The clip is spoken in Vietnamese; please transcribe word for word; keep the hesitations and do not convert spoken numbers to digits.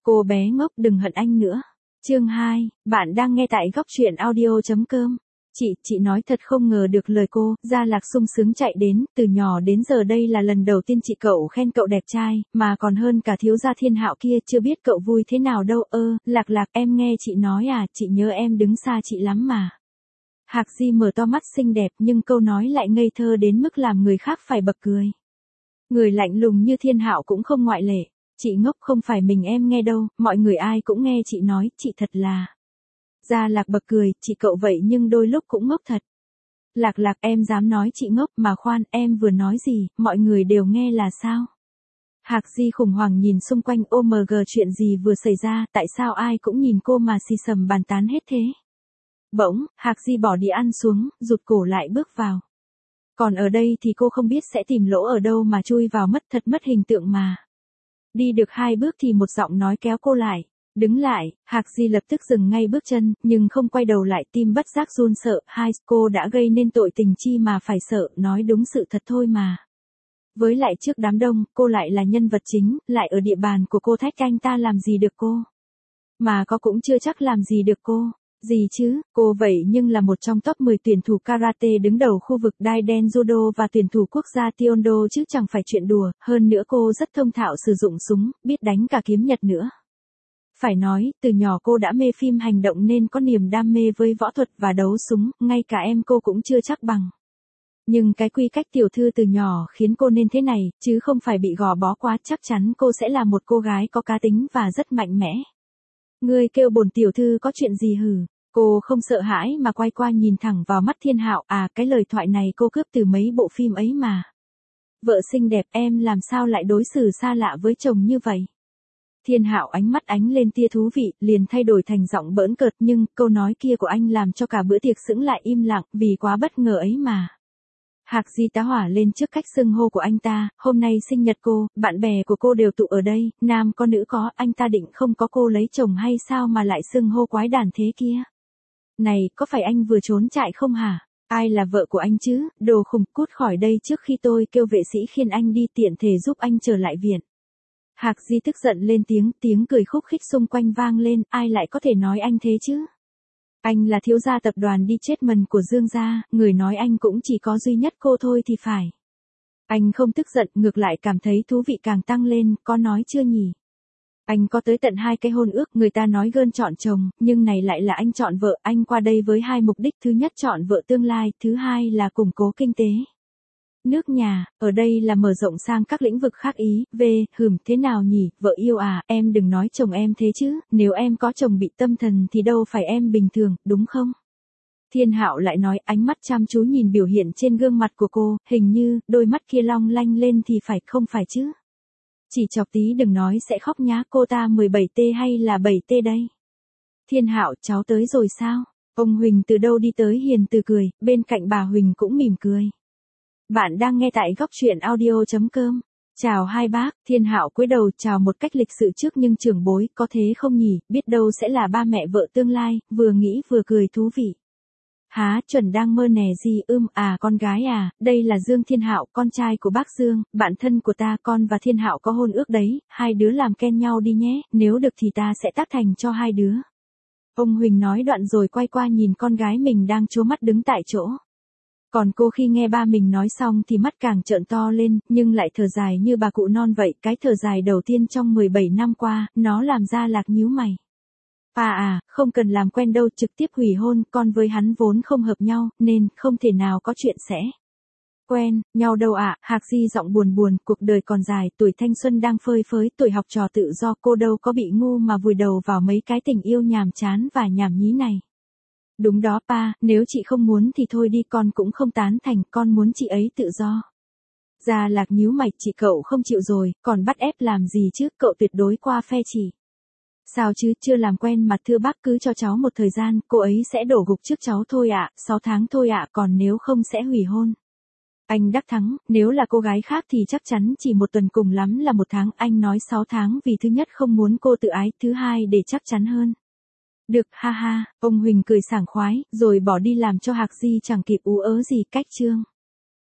Cô bé ngốc đừng hận anh nữa. Chương hai, bạn đang nghe tại góc truyện audio chấm com. Chị, chị nói thật không ngờ được lời cô, Gia Lạc sung sướng chạy đến, từ nhỏ đến giờ đây là lần đầu tiên chị cậu khen cậu đẹp trai, mà còn hơn cả thiếu gia Thiên Hạo kia, chưa biết cậu vui thế nào đâu. Ơ, Lạc Lạc em nghe chị nói à, chị nhớ em đứng xa chị lắm mà. Hạc Di mở to mắt xinh đẹp nhưng câu nói lại ngây thơ đến mức làm người khác phải bật cười. Người lạnh lùng như Thiên Hạo cũng không ngoại lệ. Chị ngốc không phải mình em nghe đâu, mọi người ai cũng nghe chị nói, chị thật là. Gia Lạc bật cười, chị cậu vậy nhưng đôi lúc cũng ngốc thật. Lạc Lạc em dám nói chị ngốc mà khoan, em vừa nói gì, mọi người đều nghe là sao? Hạc Di khủng hoảng nhìn xung quanh, ô em giê chuyện gì vừa xảy ra, tại sao ai cũng nhìn cô mà xì xầm bàn tán hết thế? Bỗng, Hạc Di bỏ đĩa ăn xuống, rụt cổ lại bước vào. Còn ở đây thì cô không biết sẽ tìm lỗ ở đâu mà chui vào mất thật mất hình tượng mà. Đi được hai bước thì một giọng nói kéo cô lại. Đứng lại, Hạc Di lập tức dừng ngay bước chân, nhưng không quay đầu lại, tim bất giác run sợ. Hai, cô đã gây nên tội tình chi mà phải sợ, nói đúng sự thật thôi mà. Với lại trước đám đông, cô lại là nhân vật chính, lại ở địa bàn của cô, thách anh ta làm gì được cô. Mà có cũng chưa chắc làm gì được cô. Gì chứ, cô vậy nhưng là một trong top mười tuyển thủ karate đứng đầu khu vực Daiden Judo và tuyển thủ quốc gia Taekwondo chứ chẳng phải chuyện đùa, hơn nữa cô rất thông thạo sử dụng súng, biết đánh cả kiếm Nhật nữa. Phải nói, từ nhỏ cô đã mê phim hành động nên có niềm đam mê với võ thuật và đấu súng, ngay cả em cô cũng chưa chắc bằng. Nhưng cái quy cách tiểu thư từ nhỏ khiến cô nên thế này, chứ không phải bị gò bó quá, chắc chắn cô sẽ là một cô gái có cá tính và rất mạnh mẽ. Ngươi kêu bổn tiểu thư có chuyện gì hử? Cô không sợ hãi mà quay qua nhìn thẳng vào mắt Thiên Hạo, à cái lời thoại này cô cướp từ mấy bộ phim ấy mà. Vợ xinh đẹp em làm sao lại đối xử xa lạ với chồng như vậy? Thiên Hạo ánh mắt ánh lên tia thú vị, liền thay đổi thành giọng bỡn cợt, nhưng câu nói kia của anh làm cho cả bữa tiệc sững lại im lặng, vì quá bất ngờ ấy mà. Hạc Di tá hỏa lên trước cách xưng hô của anh ta, hôm nay sinh nhật cô, bạn bè của cô đều tụ ở đây, nam có nữ có, anh ta định không có cô lấy chồng hay sao mà lại xưng hô quái đản thế kia? Này, có phải anh vừa trốn chạy không hả? Ai là vợ của anh chứ, đồ khùng, cút khỏi đây trước khi tôi kêu vệ sĩ khiêng anh đi, tiện thể giúp anh trở lại viện. Hạc Di tức giận lên tiếng, tiếng cười khúc khích xung quanh vang lên, ai lại có thể nói anh thế chứ? Anh là thiếu gia tập đoàn đi chết mần của Dương gia, người nói anh cũng chỉ có duy nhất cô thôi thì phải. Anh không tức giận, ngược lại cảm thấy thú vị càng tăng lên, có nói chưa nhỉ? Anh có tới tận hai cái hôn ước, người ta nói gơn chọn chồng, nhưng này lại là anh chọn vợ, anh qua đây với hai mục đích, thứ nhất chọn vợ tương lai, thứ hai là củng cố kinh tế. Nước nhà, ở đây là mở rộng sang các lĩnh vực khác ý, về, hừm, thế nào nhỉ, vợ yêu à, em đừng nói chồng em thế chứ, nếu em có chồng bị tâm thần thì đâu phải em bình thường, đúng không? Thiên Hạo lại nói, ánh mắt chăm chú nhìn biểu hiện trên gương mặt của cô, hình như, đôi mắt kia long lanh lên thì phải, không phải chứ? Chỉ chọc tí đừng nói sẽ khóc nhá, cô ta mười bảy T hay là bảy T đây? Thiên Hạo, cháu tới rồi sao? Ông Huỳnh từ đâu đi tới hiền từ cười, bên cạnh bà Huỳnh cũng mỉm cười. Bạn đang nghe tại góc truyện audio chấm com. Chào hai bác, Thiên Hạo cúi đầu chào một cách lịch sự trước nhưng trưởng bối, có thế không nhỉ, biết đâu sẽ là ba mẹ vợ tương lai, vừa nghĩ vừa cười thú vị. Há, chuẩn đang mơ nè gì, ưm, à con gái à, đây là Dương Thiên Hạo, con trai của bác Dương, bạn thân của ta, con và Thiên Hạo có hôn ước đấy, hai đứa làm ken nhau đi nhé, nếu được thì ta sẽ tác thành cho hai đứa. Ông Huỳnh nói đoạn rồi quay qua nhìn con gái mình đang trố mắt đứng tại chỗ. Còn cô khi nghe ba mình nói xong thì mắt càng trợn to lên, nhưng lại thở dài như bà cụ non vậy, cái thở dài đầu tiên trong mười bảy năm qua, nó làm Gia Lạc nhíu mày. À à, không cần làm quen đâu, trực tiếp hủy hôn, con với hắn vốn không hợp nhau, nên không thể nào có chuyện sẽ quen nhau đâu ạ. À. Hạc Di giọng buồn buồn, cuộc đời còn dài, tuổi thanh xuân đang phơi phới, tuổi học trò tự do, cô đâu có bị ngu mà vùi đầu vào mấy cái tình yêu nhàm chán và nhảm nhí này. Đúng đó pa, nếu chị không muốn thì thôi đi, con cũng không tán thành, con muốn chị ấy tự do. Gia Lạc nhíu mày, chị cậu không chịu rồi, còn bắt ép làm gì chứ, cậu tuyệt đối qua phe chị. Sao chứ, chưa làm quen mà thưa bác, cứ cho cháu một thời gian, cô ấy sẽ đổ gục trước cháu thôi ạ, sáu tháng thôi ạ, còn nếu không sẽ hủy hôn. Anh đắc thắng, nếu là cô gái khác thì chắc chắn chỉ một tuần, cùng lắm là một tháng, anh nói sáu tháng vì thứ nhất không muốn cô tự ái, thứ hai để chắc chắn hơn. Được, ha ha, ông Huỳnh cười sảng khoái, rồi bỏ đi làm cho Hạc Di chẳng kịp ú ớ gì, cách chương.